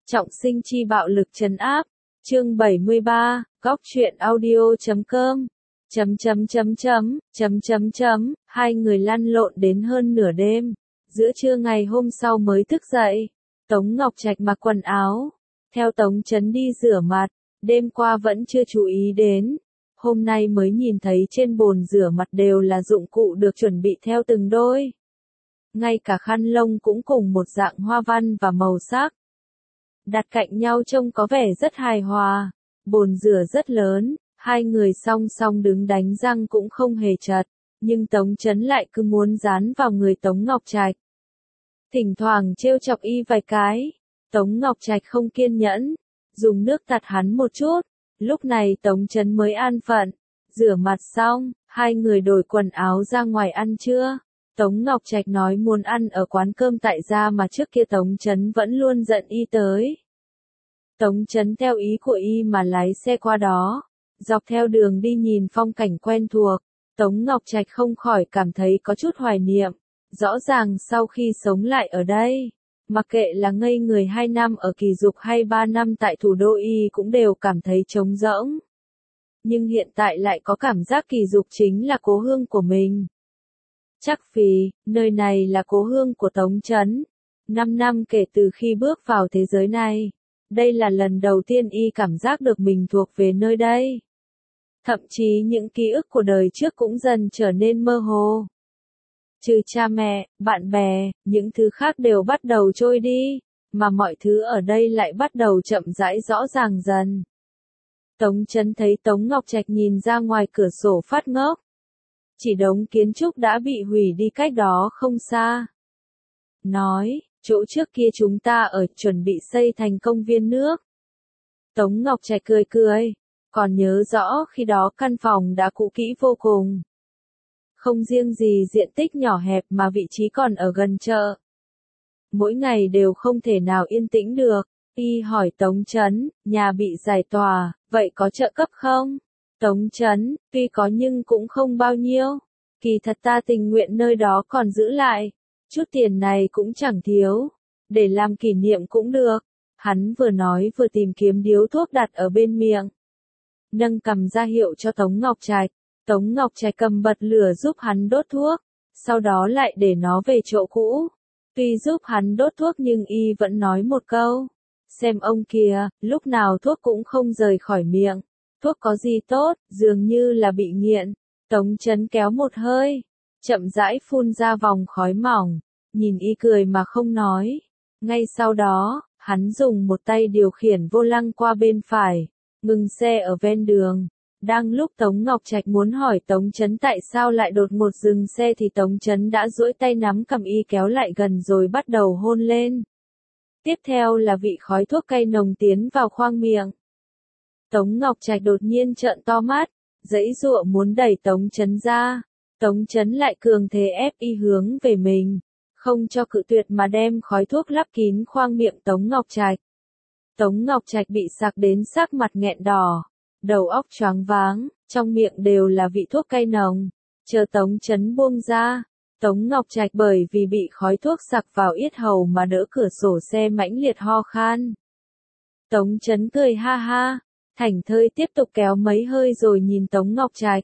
Trọng sinh chi bạo lực trấn áp. Chương 73, Góc truyện audio.com. Hai người lăn lộn đến hơn nửa đêm. Giữa trưa ngày hôm sau mới thức dậy. Tống Ngọc Trạch mặc quần áo, theo Tống Chấn đi rửa mặt. Đêm qua vẫn chưa chú ý đến. Hôm nay mới nhìn thấy trên bồn rửa mặt đều là dụng cụ được chuẩn bị theo từng đôi. Ngay cả khăn lông cũng cùng một dạng hoa văn và màu sắc. Đặt cạnh nhau trông có vẻ rất hài hòa. Bồn rửa rất lớn, hai người song song đứng đánh răng cũng không hề chật, nhưng Tống Chấn lại cứ muốn dán vào người Tống Ngọc Trạch. Thỉnh thoảng trêu chọc y vài cái, Tống Ngọc Trạch không kiên nhẫn, dùng nước tạt hắn một chút. Lúc này Tống Chấn mới an phận, rửa mặt xong, hai người đổi quần áo ra ngoài ăn trưa. Tống Ngọc Trạch nói muốn ăn ở quán cơm tại gia mà trước kia Tống Chấn vẫn luôn giận y tới. Tống Chấn theo ý của y mà lái xe qua đó, dọc theo đường đi nhìn phong cảnh quen thuộc, Tống Ngọc Trạch không khỏi cảm thấy có chút hoài niệm. Rõ ràng sau khi sống lại ở đây, mặc kệ là ngây người 2 năm ở Kỳ Dục hay 3 năm tại thủ đô y cũng đều cảm thấy trống rỗng. Nhưng hiện tại lại có cảm giác Kỳ Dục chính là cố hương của mình. Chắc vì, nơi này là cố hương của Tống Chấn. 5 năm kể từ khi bước vào thế giới này, đây là lần đầu tiên y cảm giác được mình thuộc về nơi đây. Thậm chí những ký ức của đời trước cũng dần trở nên mơ hồ. Trừ cha mẹ, bạn bè, những thứ khác đều bắt đầu trôi đi, mà mọi thứ ở đây lại bắt đầu chậm rãi rõ ràng dần. Tống Chấn thấy Tống Ngọc Trạch nhìn ra ngoài cửa sổ phát ngốc. Chỉ đống kiến trúc đã bị hủy đi cách đó không xa. Nói, chỗ trước kia chúng ta ở chuẩn bị xây thành công viên nước. Tống Ngọc Trạch cười cười, còn nhớ rõ khi đó căn phòng đã cũ kỹ vô cùng. Không riêng gì diện tích nhỏ hẹp mà vị trí còn ở gần chợ. Mỗi ngày đều không thể nào yên tĩnh được. Y hỏi Tống Chấn, nhà bị giải tỏa, vậy có trợ cấp không? Tống Chấn, tuy có nhưng cũng không bao nhiêu. Kỳ thật ta tình nguyện nơi đó còn giữ lại. Chút tiền này cũng chẳng thiếu. Để làm kỷ niệm cũng được. Hắn vừa nói vừa tìm kiếm điếu thuốc đặt ở bên miệng. Nâng cầm ra hiệu cho Tống Ngọc Trạch. Tống Ngọc Trạch cầm bật lửa giúp hắn đốt thuốc. Sau đó lại để nó về chỗ cũ. Tuy giúp hắn đốt thuốc nhưng y vẫn nói một câu. Xem ông kìa, lúc nào thuốc cũng không rời khỏi miệng. Thuốc có gì tốt, dường như là bị nghiện. Tống Chấn kéo một hơi, chậm rãi phun ra vòng khói mỏng, nhìn y cười mà không nói. Ngay sau đó, hắn dùng một tay điều khiển vô lăng qua bên phải, ngừng xe ở ven đường. Đang lúc Tống Ngọc Trạch muốn hỏi Tống Chấn tại sao lại đột ngột dừng xe thì Tống Chấn đã duỗi tay nắm cầm y kéo lại gần rồi bắt đầu hôn lên. Tiếp theo là vị khói thuốc cay nồng tiến vào khoang miệng. Tống Ngọc Trạch đột nhiên trợn to mắt, giãy giụa muốn đẩy Tống Chấn ra. Tống Chấn lại cường thế ép y hướng về mình, không cho cự tuyệt mà đem khói thuốc lắp kín khoang miệng Tống Ngọc Trạch. Tống Ngọc Trạch bị sặc đến sắc mặt nghẹn đỏ, đầu óc choáng váng, trong miệng đều là vị thuốc cay nồng. Chờ Tống Chấn buông ra, Tống Ngọc Trạch bởi vì bị khói thuốc sặc vào yết hầu mà đỡ cửa sổ xe mãnh liệt ho khan. Tống Chấn cười ha ha, thảnh thơi tiếp tục kéo mấy hơi rồi nhìn Tống Ngọc Trạch.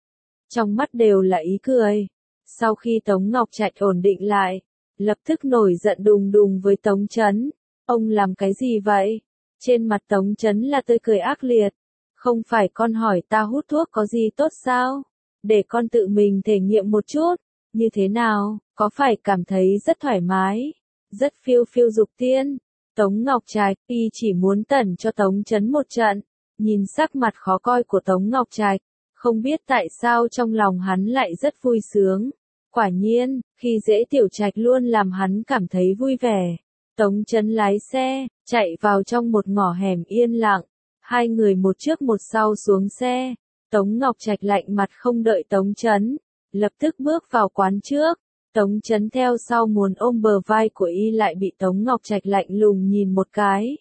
Trong mắt đều là ý cười. Sau khi Tống Ngọc Trạch ổn định lại, lập tức nổi giận đùng đùng với Tống Chấn. Ông làm cái gì vậy? Trên mặt Tống Chấn là tươi cười ác liệt. Không phải con hỏi ta hút thuốc có gì tốt sao? Để con tự mình thể nghiệm một chút. Như thế nào, có phải cảm thấy rất thoải mái? Rất phiêu phiêu dục tiên. Tống Ngọc Trạch, y chỉ muốn tẩn cho Tống Chấn một trận. Nhìn sắc mặt khó coi của Tống Ngọc Trạch, không biết tại sao trong lòng hắn lại rất vui sướng. Quả nhiên, khi dễ tiểu Trạch luôn làm hắn cảm thấy vui vẻ. Tống Chấn lái xe, chạy vào trong một ngõ hẻm yên lặng. Hai người một trước một sau xuống xe. Tống Ngọc Trạch lạnh mặt không đợi Tống Chấn, lập tức bước vào quán trước. Tống Chấn theo sau muốn ôm bờ vai của y lại bị Tống Ngọc Trạch lạnh lùng nhìn một cái.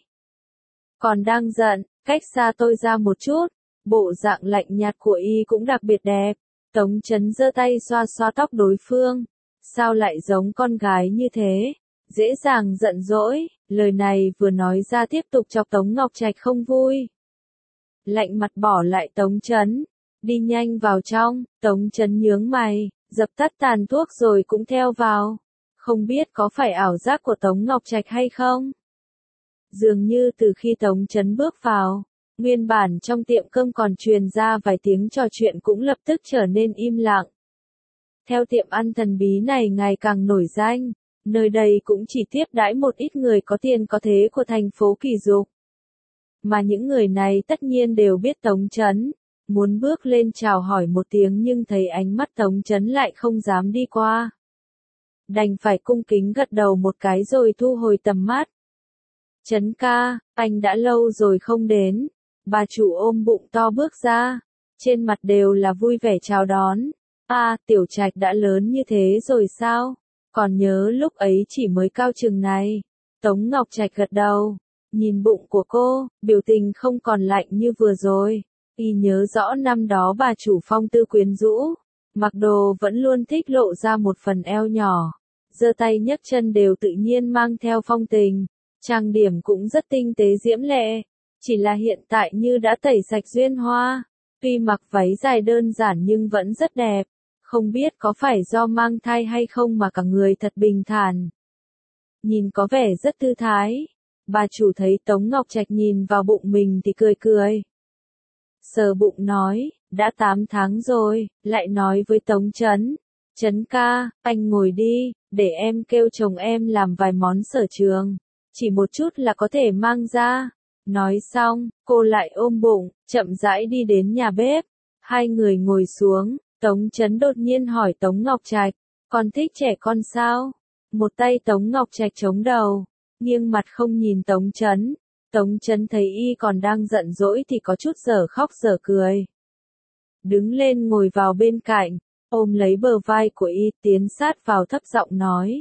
Còn đang giận, cách xa tôi ra một chút. Bộ dạng lạnh nhạt của y cũng đặc biệt đẹp. Tống Chấn giơ tay xoa xoa tóc đối phương. Sao lại giống con gái như thế? dễ dàng giận dỗi, lời này vừa nói ra tiếp tục chọc Tống Ngọc Trạch không vui. Lạnh mặt bỏ lại Tống Chấn, đi nhanh vào trong, Tống Chấn nhướng mày, dập tắt tàn thuốc rồi cũng theo vào. Không biết có phải ảo giác của Tống Ngọc Trạch hay không? Dường như từ khi Tống Chấn bước vào, nguyên bản trong tiệm cơm còn truyền ra vài tiếng trò chuyện cũng lập tức trở nên im lặng. Theo tiệm ăn thần bí này ngày càng nổi danh, nơi đây cũng chỉ tiếp đãi một ít người có tiền có thế của thành phố Kỳ Dục. Mà những người này tất nhiên đều biết Tống Chấn, muốn bước lên chào hỏi một tiếng nhưng thấy ánh mắt Tống Chấn lại không dám đi qua. Đành phải cung kính gật đầu một cái rồi thu hồi tầm mắt. Chấn ca, anh đã lâu rồi không đến. Bà chủ ôm bụng to bước ra, trên mặt đều là vui vẻ chào đón. Tiểu Trạch đã lớn như thế rồi sao? Còn nhớ lúc ấy chỉ mới cao chừng này. Tống Ngọc Trạch gật đầu, nhìn bụng của cô, biểu tình không còn lạnh như vừa rồi. Y nhớ rõ năm đó bà chủ phong tư quyến rũ, mặc đồ vẫn luôn thích lộ ra một phần eo nhỏ, giơ tay nhấc chân đều tự nhiên mang theo phong tình, trang điểm cũng rất tinh tế diễm lệ. Chỉ là hiện tại như đã tẩy sạch duyên hoa, tuy mặc váy dài đơn giản nhưng vẫn rất đẹp, không biết có phải do mang thai hay không mà cả người thật bình thản. Nhìn có vẻ rất thư thái, bà chủ thấy Tống Ngọc Trạch nhìn vào bụng mình thì cười cười. Sờ bụng nói, đã 8 tháng rồi, lại nói với Tống Chấn, Chấn ca, anh ngồi đi, để em kêu chồng em làm vài món sở trường, chỉ một chút là có thể mang ra. Nói xong, cô lại ôm bụng, chậm rãi đi đến nhà bếp. Hai người ngồi xuống, Tống Chấn đột nhiên hỏi Tống Ngọc Trạch, con thích trẻ con sao? Một tay Tống Ngọc Trạch chống đầu, nghiêng mặt không nhìn Tống Chấn. Tống Chấn thấy y còn đang giận dỗi thì có chút dở khóc dở cười. Đứng lên ngồi vào bên cạnh, ôm lấy bờ vai của y tiến sát vào thấp giọng nói.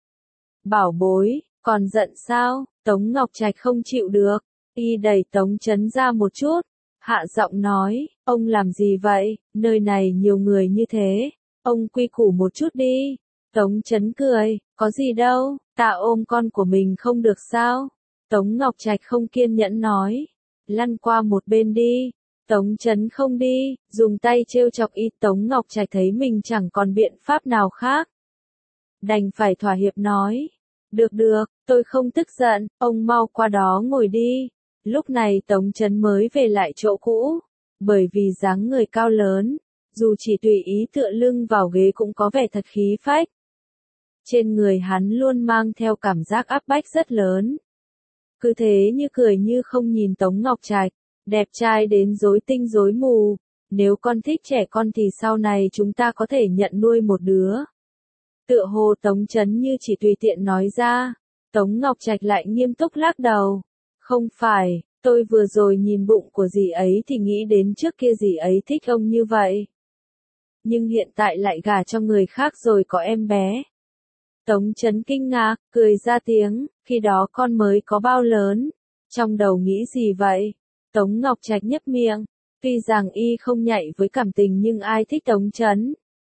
Bảo bối, còn giận sao? Tống Ngọc Trạch không chịu được. Y đẩy Tống Chấn ra một chút, hạ giọng nói, ông làm gì vậy, nơi này nhiều người như thế, ông quy củ một chút đi. Tống Chấn cười, có gì đâu, ta ôm con của mình không được sao? Tống Ngọc Trạch không kiên nhẫn nói, lăn qua một bên đi. Tống Chấn không đi, dùng tay trêu chọc y. Tống Ngọc Trạch thấy mình chẳng còn biện pháp nào khác, đành phải thỏa hiệp nói, được được, tôi không tức giận, ông mau qua đó ngồi đi. Lúc này Tống Chấn mới về lại chỗ cũ, bởi vì dáng người cao lớn, dù chỉ tùy ý tựa lưng vào ghế cũng có vẻ thật khí phách. Trên người hắn luôn mang theo cảm giác áp bách rất lớn. Cứ thế như cười như không nhìn Tống Ngọc Trạch, đẹp trai đến rối tinh rối mù, nếu con thích trẻ con thì sau này chúng ta có thể nhận nuôi một đứa. Tựa hồ Tống Chấn như chỉ tùy tiện nói ra, Tống Ngọc Trạch lại nghiêm túc lắc đầu. Không phải, tôi vừa rồi nhìn bụng của dì ấy thì nghĩ đến trước kia dì ấy thích ông như vậy. Nhưng hiện tại lại gả cho người khác rồi có em bé. Tống Chấn kinh ngạc, cười ra tiếng, khi đó con mới có bao lớn, trong đầu nghĩ gì vậy? Tống Ngọc Trạch nhếch miệng, tuy rằng y không nhạy với cảm tình nhưng ai thích Tống Chấn.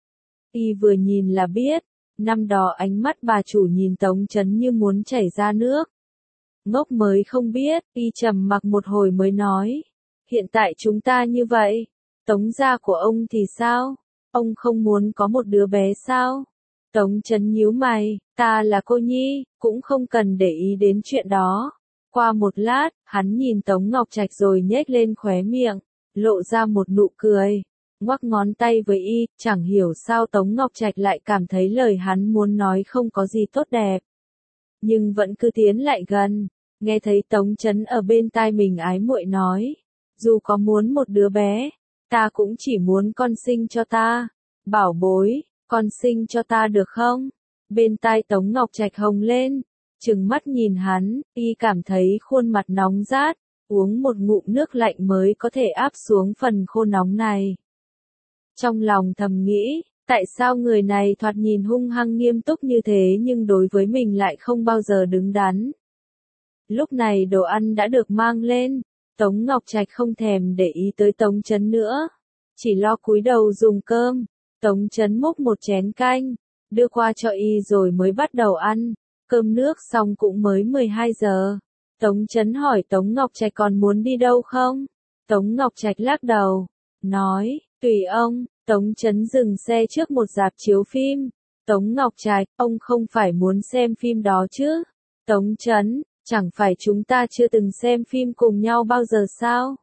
Y vừa nhìn là biết, năm đó ánh mắt bà chủ nhìn Tống Chấn như muốn chảy ra nước. Ngốc mới không biết, y trầm mặc một hồi mới nói. Hiện tại chúng ta như vậy, Tống gia của ông thì sao? Ông không muốn có một đứa bé sao? Tống Chấn nhíu mày, ta là cô nhi, cũng không cần để ý đến chuyện đó. Qua một lát, hắn nhìn Tống Ngọc Trạch rồi nhếch lên khóe miệng, lộ ra một nụ cười, ngoắc ngón tay với y, chẳng hiểu sao Tống Ngọc Trạch lại cảm thấy lời hắn muốn nói không có gì tốt đẹp. Nhưng vẫn cứ tiến lại gần, nghe thấy Tống Chấn ở bên tai mình ái muội nói, dù có muốn một đứa bé, ta cũng chỉ muốn con sinh cho ta. Bảo bối, con sinh cho ta được không? Bên tai Tống Ngọc Trạch hồng lên, trừng mắt nhìn hắn, y cảm thấy khuôn mặt nóng rát, uống một ngụm nước lạnh mới có thể áp xuống phần khô nóng này. Trong lòng thầm nghĩ, tại sao người này thoạt nhìn hung hăng nghiêm túc như thế nhưng đối với mình lại không bao giờ đứng đắn. Lúc này đồ ăn đã được mang lên, Tống Ngọc Trạch không thèm để ý tới Tống Chấn nữa, chỉ lo cúi đầu dùng cơm. Tống Chấn múc một chén canh, đưa qua cho y rồi mới bắt đầu ăn, Cơm nước xong cũng mới 12 giờ. Tống Chấn hỏi Tống Ngọc Trạch còn muốn đi đâu không? Tống Ngọc Trạch lắc đầu, nói, tùy ông. Tống Chấn dừng xe trước một rạp chiếu phim. Tống Ngọc Trạch, ông không phải muốn xem phim đó chứ? Tống Chấn, chẳng phải chúng ta chưa từng xem phim cùng nhau bao giờ sao?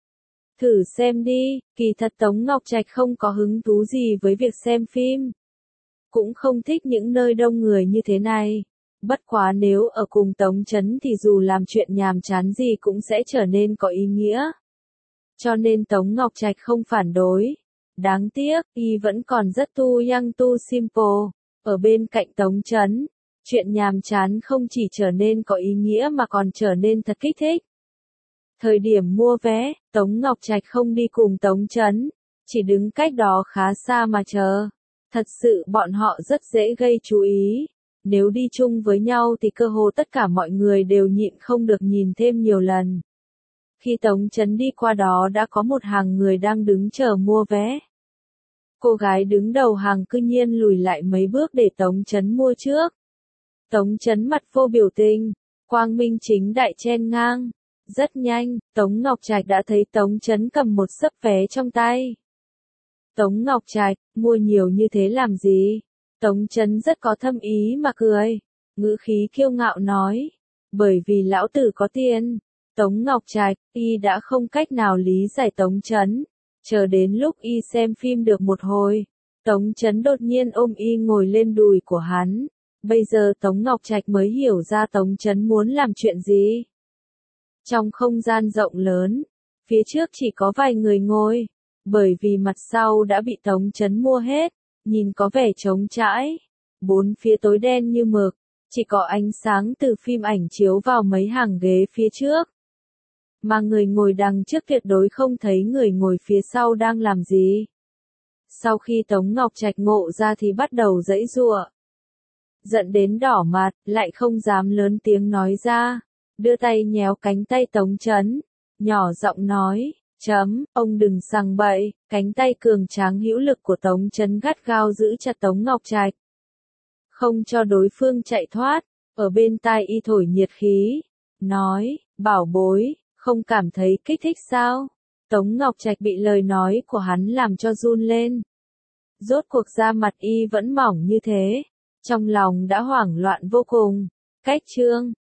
Thử xem đi, kỳ thật Tống Ngọc Trạch không có hứng thú gì với việc xem phim. Cũng không thích những nơi đông người như thế này. Bất quá nếu ở cùng Tống Chấn thì dù làm chuyện nhàm chán gì cũng sẽ trở nên có ý nghĩa. Cho nên Tống Ngọc Trạch không phản đối. Đáng tiếc, y vẫn còn rất tu young tu simple. Ở bên cạnh Tống Chấn, chuyện nhàm chán không chỉ trở nên có ý nghĩa mà còn trở nên thật kích thích. Thời điểm mua vé, Tống Ngọc Trạch không đi cùng Tống Chấn, chỉ đứng cách đó khá xa mà chờ. Thật sự bọn họ rất dễ gây chú ý. Nếu đi chung với nhau thì cơ hồ tất cả mọi người đều nhịn không được nhìn thêm nhiều lần. Khi Tống Chấn đi qua đó đã có một hàng người đang đứng chờ mua vé. Cô gái đứng đầu hàng cư nhiên lùi lại mấy bước để Tống Chấn mua trước. Tống Chấn mặt vô biểu tình, quang minh chính đại chen ngang. Rất nhanh, Tống Ngọc Trạch đã thấy Tống Chấn cầm một xấp vé trong tay. Tống Ngọc Trạch, mua nhiều như thế làm gì? Tống Chấn rất có thâm ý mà cười, ngữ khí kiêu ngạo nói, bởi vì lão tử có tiền. Tống Ngọc Trạch, y đã không cách nào lý giải Tống Chấn, chờ đến lúc y xem phim được một hồi, Tống Chấn đột nhiên ôm y ngồi lên đùi của hắn. Bây giờ Tống Ngọc Trạch mới hiểu ra Tống Chấn muốn làm chuyện gì. Trong không gian rộng lớn, phía trước chỉ có vài người ngồi, bởi vì mặt sau đã bị Tống Chấn mua hết, nhìn có vẻ trống trải. Bốn phía tối đen như mực, chỉ có ánh sáng từ phim ảnh chiếu vào mấy hàng ghế phía trước. Mà người ngồi đằng trước tuyệt đối không thấy người ngồi phía sau đang làm gì. Sau khi Tống Ngọc Trạch ngộ ra thì bắt đầu giãy giụa. Giận đến đỏ mặt, lại không dám lớn tiếng nói ra. Đưa tay nhéo cánh tay Tống Chấn, nhỏ giọng nói, ông đừng sằng bậy. Cánh tay cường tráng hữu lực của Tống Chấn gắt gao giữ chặt Tống Ngọc Trạch, không cho đối phương chạy thoát. Ở bên tai y thổi nhiệt khí, nói, bảo bối, không cảm thấy kích thích sao? Tống Ngọc Trạch bị lời nói của hắn làm cho run lên. Rốt cuộc da mặt y vẫn mỏng như thế, trong lòng đã hoảng loạn vô cùng. Cách chương